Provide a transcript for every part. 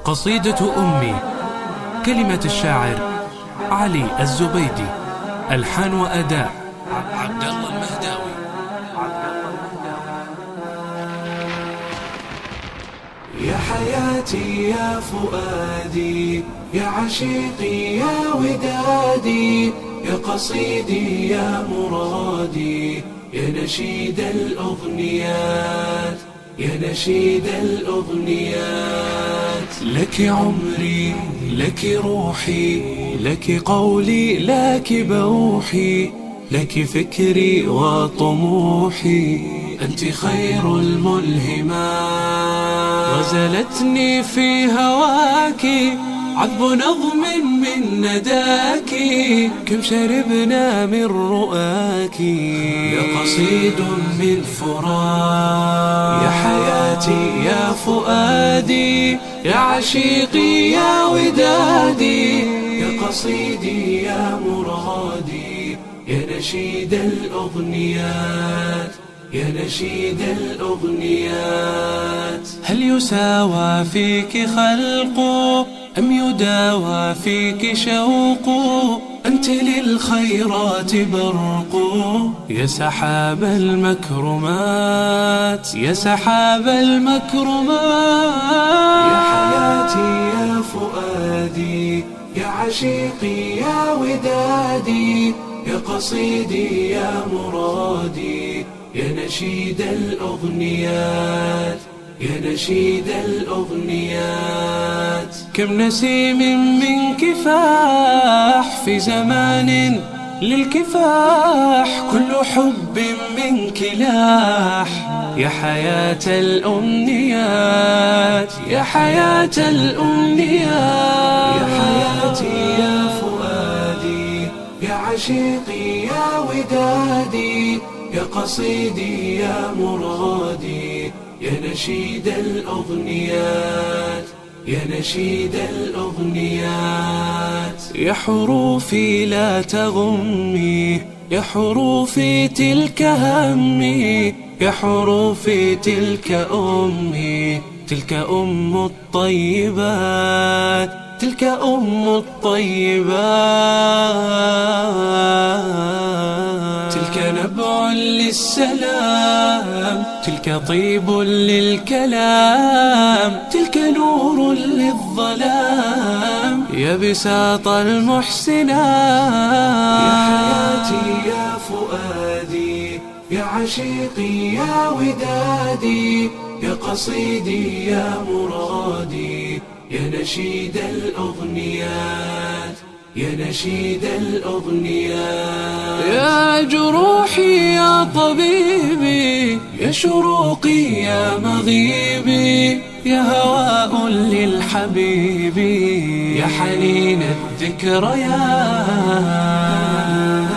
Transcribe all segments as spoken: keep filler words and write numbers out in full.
قصيدة أمي. كلمة الشاعر علي الزبيدي. ألحان وأداء عبد الله المهداوي. يا حياتي يا فؤادي، يا عشيقي يا ودادي، يا قصيدي يا مرادي، يا نشيد الأغنيات، يا نشيد الأغنيات. لك عمري، لك روحي، لك قولي، لك بوحي، لك فكري وطموحي، أنت خير الملهمات. غزلتني في هواك عذب نظم من نداك، كم شربنا من رؤاك، يا قصيد من فراق. يا حياتي يا فؤادي، يا عشيقي يا ودادي، يا قصيدي يا مرادي، يا نشيد الأغنيات، يا نشيد الأغنيات. هل يساوى فيك خلق أم يداوى فيك شوق؟ أنت للخيرات برق، يا سحاب المكرمات، يا سحاب المكرمات. يا حياتي يا فؤادي، يا عشيقي يا ودادي، يا قصيدي يا مرادي، يا نشيد الأغنيات، يا نشيد الأغنيات. كم نسيم من كفاح في زمان للكفاح، كل حب منك لاح، يا حياة الأمنيات، يا حياة الأمنيات. يا حياتي يا فؤادي، يا عشيقي يا ودادي، يا قصيدي يا مرادي، يا نشيد الأغنيات، يا نشيد الأغنيات. يا حروفي لا تغمي، يا حروفي تلك همي، يا حروفي تلك أمي، تلك أم الطيبات، تلك أم الطيبات. تلك نبع للسلام، تلك طيب للكلام، تلك نور للظلام، يا بساط المحسنات. يا حياتي يا فؤادي، يا عشيقي يا ودادي، يا قصيدي يا مرادي، يا نشيد الأغنيات، يا نشيد الأغنيات. يا جروحي يا طبيبي، يا شروقي يا مغيبي، يا هواء للحبيب، يا حنين الذكريات.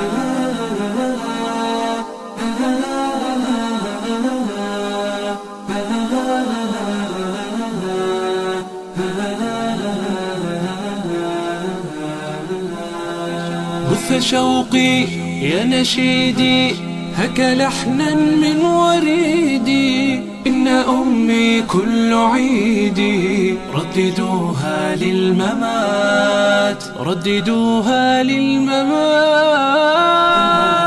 بث شوقي يا نشيدي، هك لحنا من وريدي، إن أمي كل عيدي، رددوها للممات، رددوها للممات.